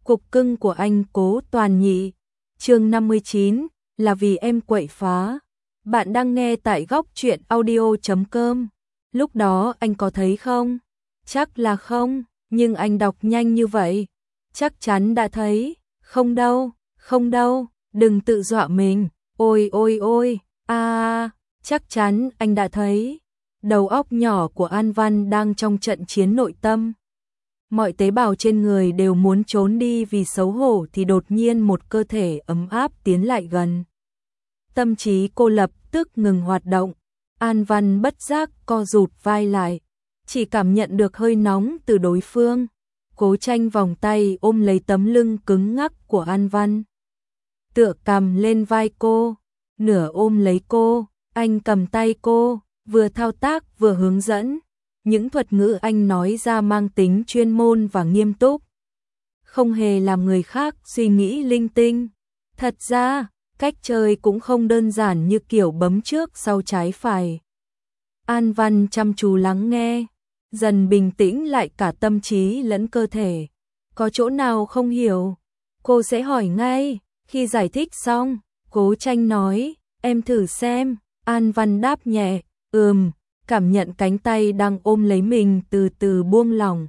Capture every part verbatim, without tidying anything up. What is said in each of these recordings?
Cục cưng của anh Cố Toàn Nhị. Chương năm mươi chín, là vì em quậy phá. Bạn đang nghe tại góc truyện audio chấm com. Lúc đó anh có thấy không? Chắc là không, nhưng anh đọc nhanh như vậy. Chắc chắn đã thấy. Không đâu, không đâu, đừng tự dọa mình. Ôi ôi ôi, a, chắc chắn anh đã thấy. Đầu óc nhỏ của An Văn đang trong trận chiến nội tâm. Mọi tế bào trên người đều muốn trốn đi vì xấu hổ thì đột nhiên một cơ thể ấm áp tiến lại gần. Tâm trí cô lập tức ngừng hoạt động. An Văn bất giác co rụt vai lại, chỉ cảm nhận được hơi nóng từ đối phương. Cố Tranh vòng tay ôm lấy tấm lưng cứng ngắc của An Văn, tựa cằm lên vai cô, nửa ôm lấy cô. Anh cầm tay cô, vừa thao tác vừa hướng dẫn. Những thuật ngữ anh nói ra mang tính chuyên môn và nghiêm túc, không hề làm người khác suy nghĩ linh tinh. Thật ra, cách chơi cũng không đơn giản như kiểu bấm trước sau trái phải. An Văn chăm chú lắng nghe, dần bình tĩnh lại cả tâm trí lẫn cơ thể. Có chỗ nào không hiểu, cô sẽ hỏi ngay. Khi giải thích xong, Cố Tranh nói, em thử xem. An Văn đáp nhẹ, ừm, cảm nhận cánh tay đang ôm lấy mình từ từ buông lỏng.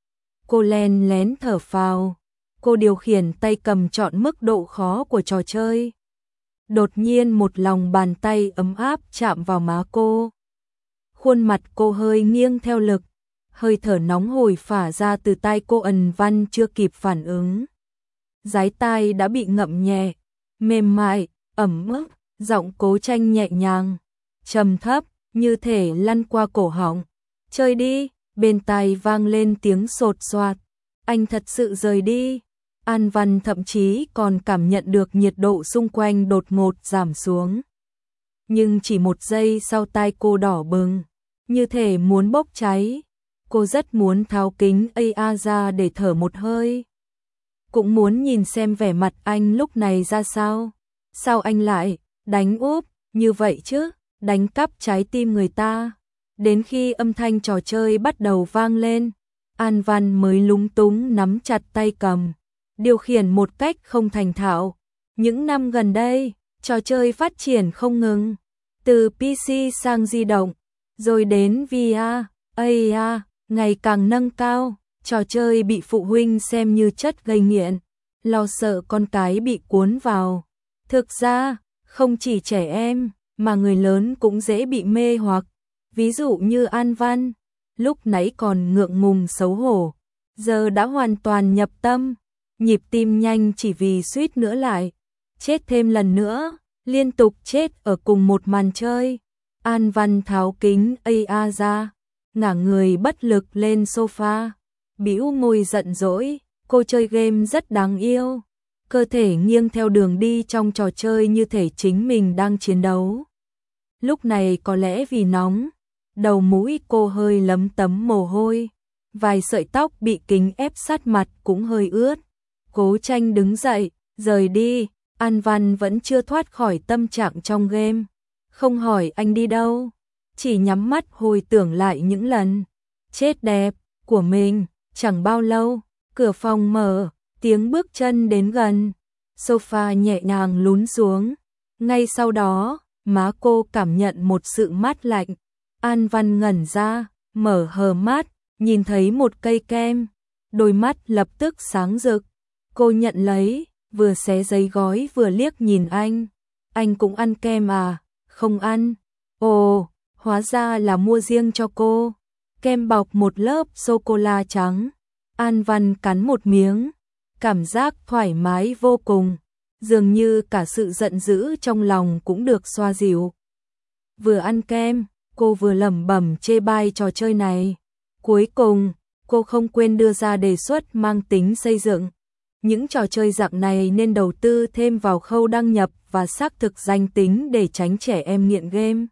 Cô len lén thở phào, cô điều khiển tay cầm chọn mức độ khó của trò chơi. Đột nhiên một lòng bàn tay ấm áp chạm vào má cô. Khuôn mặt cô hơi nghiêng theo lực, hơi thở nóng hổi phả ra từ tai cô. An Văn chưa kịp phản ứng, dái tai đã bị ngậm nhẹ, mềm mại, ẩm ướt. Giọng Cố Tranh nhẹ nhàng, trầm thấp, như thể lăn qua cổ họng. Chơi đi. Bên tai vang lên tiếng sột soạt. Anh thật sự rời đi. An Văn thậm chí còn cảm nhận được nhiệt độ xung quanh đột ngột giảm xuống. Nhưng chỉ một giây sau tai cô đỏ bừng, như thể muốn bốc cháy. Cô rất muốn tháo kính a rờ ra để thở một hơi. Cũng muốn nhìn xem vẻ mặt anh lúc này ra sao. Sao anh lại đánh úp như vậy chứ? Đánh cắp trái tim người ta. Đến khi âm thanh trò chơi bắt đầu vang lên, An Văn mới lúng túng nắm chặt tay cầm, điều khiển một cách không thành thạo. Những năm gần đây, trò chơi phát triển không ngừng, từ pê xê sang di động, rồi đến vê rờ, a rờ, ngày càng nâng cao. Trò chơi bị phụ huynh xem như chất gây nghiện, lo sợ con cái bị cuốn vào. Thực ra, không chỉ trẻ em, mà người lớn cũng dễ bị mê hoặc. Ví dụ như An Văn, lúc nãy còn ngượng ngùng xấu hổ, giờ đã hoàn toàn nhập tâm, nhịp tim nhanh chỉ vì suýt nữa lại chết thêm lần nữa, liên tục chết ở cùng một màn chơi. An Văn tháo kính a rờ ra, ngả người bất lực lên sofa, bĩu môi giận dỗi. Cô chơi game rất đáng yêu, cơ thể nghiêng theo đường đi trong trò chơi như thể chính mình đang chiến đấu. Lúc này có lẽ vì nóng, đầu mũi cô hơi lấm tấm mồ hôi, vài sợi tóc bị kính ép sát mặt cũng hơi ướt. Cố Tranh đứng dậy, rời đi. An Văn vẫn chưa thoát khỏi tâm trạng trong game, không hỏi anh đi đâu, chỉ nhắm mắt hồi tưởng lại những lần chết đẹp của mình. Chẳng bao lâu, cửa phòng mở, tiếng bước chân đến gần, sofa nhẹ nhàng lún xuống. Ngay sau đó, má cô cảm nhận một sự mát lạnh. An Văn ngẩn ra, mở hờ mắt, nhìn thấy một cây kem, đôi mắt lập tức sáng rực. Cô nhận lấy, vừa xé giấy gói vừa liếc nhìn anh. Anh cũng ăn kem à? Không ăn. Ồ, hóa ra là mua riêng cho cô. Kem bọc một lớp sô-cô-la trắng. An Văn cắn một miếng, cảm giác thoải mái vô cùng, dường như cả sự giận dữ trong lòng cũng được xoa dịu. Vừa ăn kem, cô vừa lẩm bẩm chê bai trò chơi này. Cuối cùng, cô không quên đưa ra đề xuất mang tính xây dựng. Những trò chơi dạng này nên đầu tư thêm vào khâu đăng nhập và xác thực danh tính để tránh trẻ em nghiện game.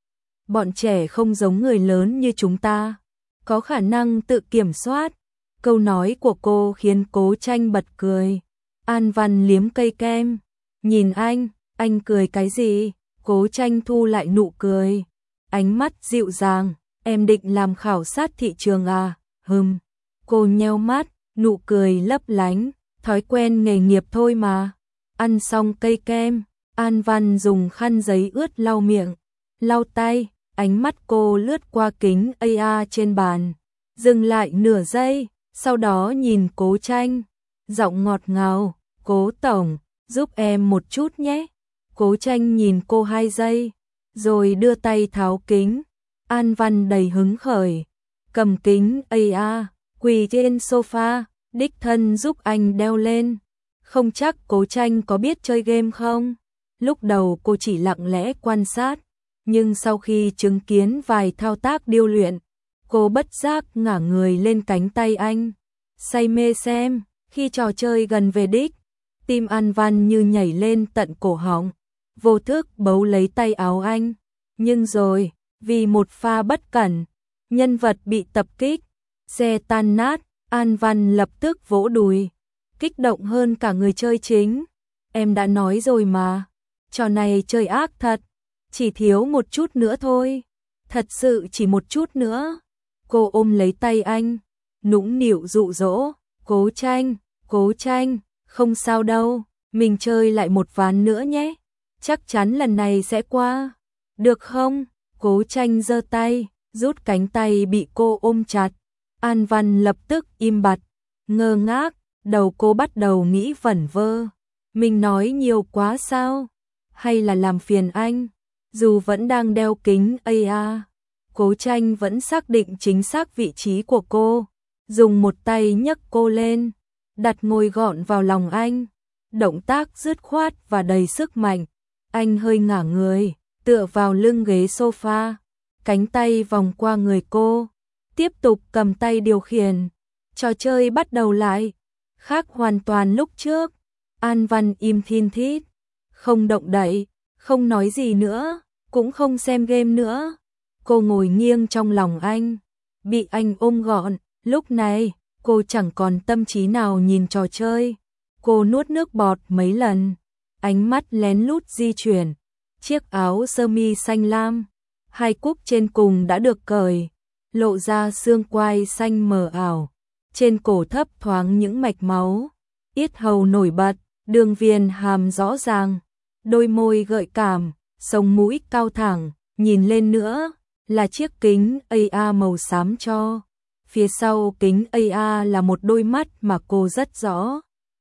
Bọn trẻ không giống người lớn như chúng ta, có khả năng tự kiểm soát. Câu nói của cô khiến Cố Tranh bật cười. An Văn liếm cây kem, nhìn anh, anh cười cái gì? Cố Tranh thu lại nụ cười, ánh mắt dịu dàng, em định làm khảo sát thị trường à? Hừm. Cô nheo mắt, nụ cười lấp lánh, thói quen nghề nghiệp thôi mà. Ăn xong cây kem, An Văn dùng khăn giấy ướt lau miệng, lau tay, ánh mắt cô lướt qua kính a rờ trên bàn, dừng lại nửa giây, sau đó nhìn Cố Tranh, giọng ngọt ngào, "Cố tổng, giúp em một chút nhé." Cố Tranh nhìn cô hai giây, rồi đưa tay tháo kính. An Văn đầy hứng khởi, cầm kính a rờ, quỳ trên sofa, đích thân giúp anh đeo lên. Không chắc Cố Tranh có biết chơi game không? Lúc đầu cô chỉ lặng lẽ quan sát, nhưng sau khi chứng kiến vài thao tác điêu luyện, cô bất giác ngả người lên cánh tay anh, say mê xem. Khi trò chơi gần về đích, tim An Văn như nhảy lên tận cổ họng, vô thức bấu lấy tay áo anh. Nhưng rồi, vì một pha bất cẩn, nhân vật bị tập kích, xe tan nát, An Văn lập tức vỗ đùi, kích động hơn cả người chơi chính. "Em đã nói rồi mà, trò này chơi ác thật, chỉ thiếu một chút nữa thôi, thật sự chỉ một chút nữa." Cô ôm lấy tay anh, nũng nịu dụ dỗ, "Cố Tranh, Cố Tranh, không sao đâu, mình chơi lại một ván nữa nhé, chắc chắn lần này sẽ qua, được không?" Cố Tranh giơ tay, rút cánh tay bị cô ôm chặt. An Văn lập tức im bặt, ngơ ngác, đầu cô bắt đầu nghĩ vẩn vơ. Mình nói nhiều quá sao? Hay là làm phiền anh? Dù vẫn đang đeo kính a rờ, Cố Tranh vẫn xác định chính xác vị trí của cô, dùng một tay nhấc cô lên, đặt ngồi gọn vào lòng anh. Động tác dứt khoát và đầy sức mạnh. Anh hơi ngả người, tựa vào lưng ghế sofa, cánh tay vòng qua người cô, tiếp tục cầm tay điều khiển. Trò chơi bắt đầu lại, khác hoàn toàn lúc trước. An Văn im thin thít, không động đậy, không nói gì nữa, cũng không xem game nữa. Cô ngồi nghiêng trong lòng anh, bị anh ôm gọn. Lúc này, cô chẳng còn tâm trí nào nhìn trò chơi. Cô nuốt nước bọt mấy lần, ánh mắt lén lút di chuyển. Chiếc áo sơ mi xanh lam, hai cúc trên cùng đã được cởi, lộ ra xương quai xanh mờ ảo. Trên cổ thấp thoáng những mạch máu, yết hầu nổi bật, đường viền hàm rõ ràng, đôi môi gợi cảm, sống mũi cao thẳng, nhìn lên nữa là chiếc kính a rờ màu xám cho. Phía sau kính a rờ là một đôi mắt mà cô rất rõ.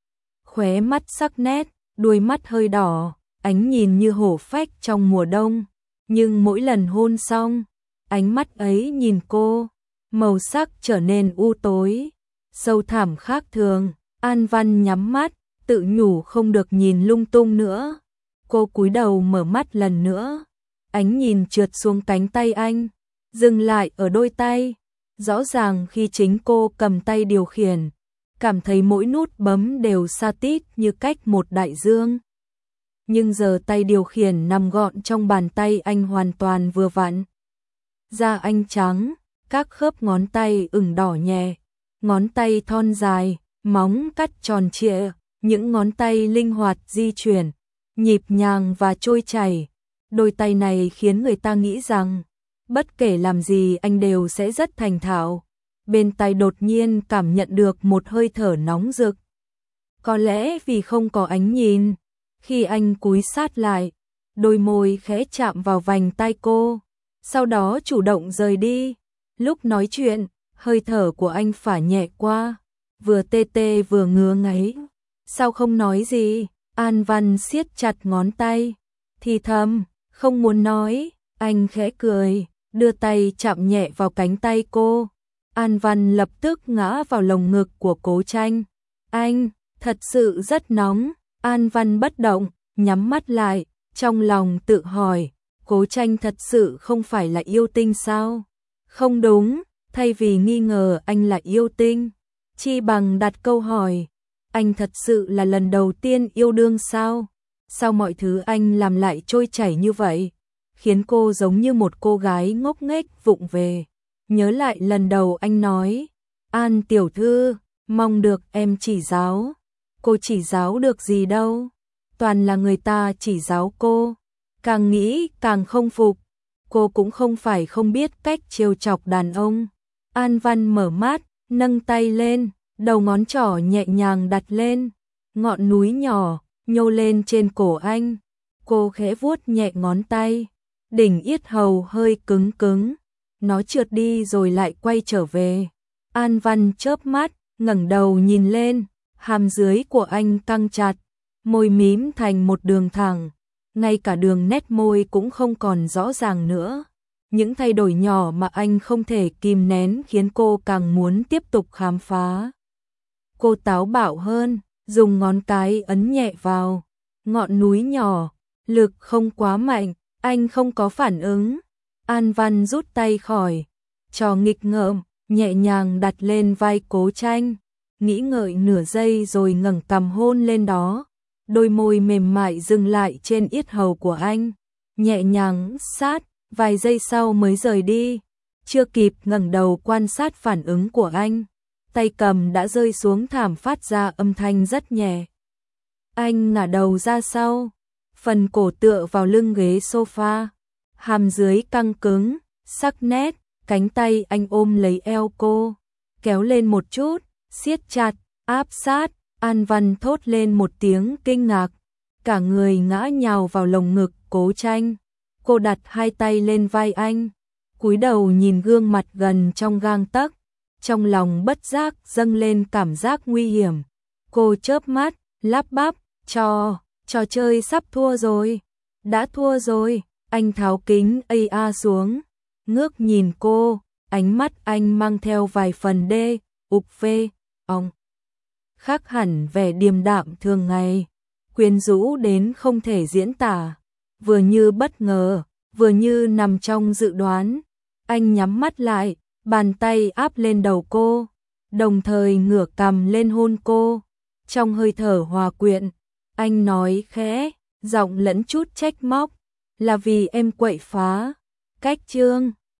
Khóe mắt sắc nét, đuôi mắt hơi đỏ, ánh nhìn như hổ phách trong mùa đông. Nhưng mỗi lần hôn xong, ánh mắt ấy nhìn cô, màu sắc trở nên u tối, sâu thẳm khác thường. An Văn nhắm mắt, tự nhủ không được nhìn lung tung nữa. Cô cúi đầu mở mắt lần nữa, ánh nhìn trượt xuống cánh tay anh, dừng lại ở đôi tay. Rõ ràng khi chính cô cầm tay điều khiển, cảm thấy mỗi nút bấm đều sa tít như cách một đại dương. Nhưng giờ tay điều khiển nằm gọn trong bàn tay anh hoàn toàn vừa vặn. Da anh trắng, các khớp ngón tay ửng đỏ nhẹ, ngón tay thon dài, móng cắt tròn trịa, những ngón tay linh hoạt di chuyển, nhịp nhàng và trôi chảy. Đôi tay này khiến người ta nghĩ rằng, bất kể làm gì anh đều sẽ rất thành thạo. Bên tai đột nhiên cảm nhận được một hơi thở nóng rực. Có lẽ vì không có ánh nhìn, khi anh cúi sát lại, đôi môi khẽ chạm vào vành tai cô, sau đó chủ động rời đi. Lúc nói chuyện, hơi thở của anh phả nhẹ qua, vừa tê tê vừa ngứa ngáy. "Sao không nói gì?" An Văn siết chặt ngón tay, thì thầm, "Không muốn nói." Anh khẽ cười, đưa tay chạm nhẹ vào cánh tay cô. An Văn lập tức ngã vào lồng ngực của Cố Tranh. "Anh, thật sự rất nóng." An Văn bất động, nhắm mắt lại, trong lòng tự hỏi, Cố Tranh thật sự không phải là yêu tinh sao? Không đúng, thay vì nghi ngờ anh là yêu tinh, chi bằng đặt câu hỏi, anh thật sự là lần đầu tiên yêu đương sao? Sao mọi thứ anh làm lại trôi chảy như vậy, khiến cô giống như một cô gái ngốc nghếch vụng về. Nhớ lại lần đầu anh nói, "An tiểu thư, mong được em chỉ giáo." Cô chỉ giáo được gì đâu, toàn là người ta chỉ giáo cô. Càng nghĩ càng không phục, cô cũng không phải không biết cách trêu chọc đàn ông. An Văn mở mắt, nâng tay lên, đầu ngón trỏ nhẹ nhàng đặt lên ngọn núi nhỏ, nhô lên trên cổ anh. Cô khẽ vuốt nhẹ ngón tay, đỉnh yết hầu hơi cứng cứng, nó trượt đi rồi lại quay trở về. An Văn chớp mắt, ngẩng đầu nhìn lên, hàm dưới của anh căng chặt, môi mím thành một đường thẳng, ngay cả đường nét môi cũng không còn rõ ràng nữa. Những thay đổi nhỏ mà anh không thể kìm nén khiến cô càng muốn tiếp tục khám phá. Cô táo bạo hơn, dùng ngón cái ấn nhẹ vào ngọn núi nhỏ, lực không quá mạnh, anh không có phản ứng. An Văn rút tay khỏi, trò nghịch ngợm, nhẹ nhàng đặt lên vai Cố Tranh, nghĩ ngợi nửa giây rồi ngẩng cằm hôn lên đó. Đôi môi mềm mại dừng lại trên yết hầu của anh, nhẹ nhàng sát, vài giây sau mới rời đi. Chưa kịp ngẩng đầu quan sát phản ứng của anh, tay cầm đã rơi xuống thảm phát ra âm thanh rất nhẹ. Anh ngả đầu ra sau, phần cổ tựa vào lưng ghế sofa, hàm dưới căng cứng, sắc nét, cánh tay anh ôm lấy eo cô, kéo lên một chút, siết chặt, áp sát. An Văn thốt lên một tiếng kinh ngạc, cả người ngã nhào vào lồng ngực Cố Tranh. Cô đặt hai tay lên vai anh, cúi đầu nhìn gương mặt gần trong gang tấc, trong lòng bất giác dâng lên cảm giác nguy hiểm. Cô chớp mắt, lắp bắp, trò, trò chơi sắp thua rồi, đã thua rồi. Anh tháo kính a r xuống, ngước nhìn cô, ánh mắt anh mang theo vài phần đê, ục phê, ong. Khác hẳn vẻ điềm đạm thường ngày, quyến rũ đến không thể diễn tả, vừa như bất ngờ, vừa như nằm trong dự đoán. Anh nhắm mắt lại, bàn tay áp lên đầu cô, đồng thời ngửa cằm lên hôn cô. Trong hơi thở hòa quyện, anh nói khẽ, giọng lẫn chút trách móc, là vì em quậy phá. Cách chương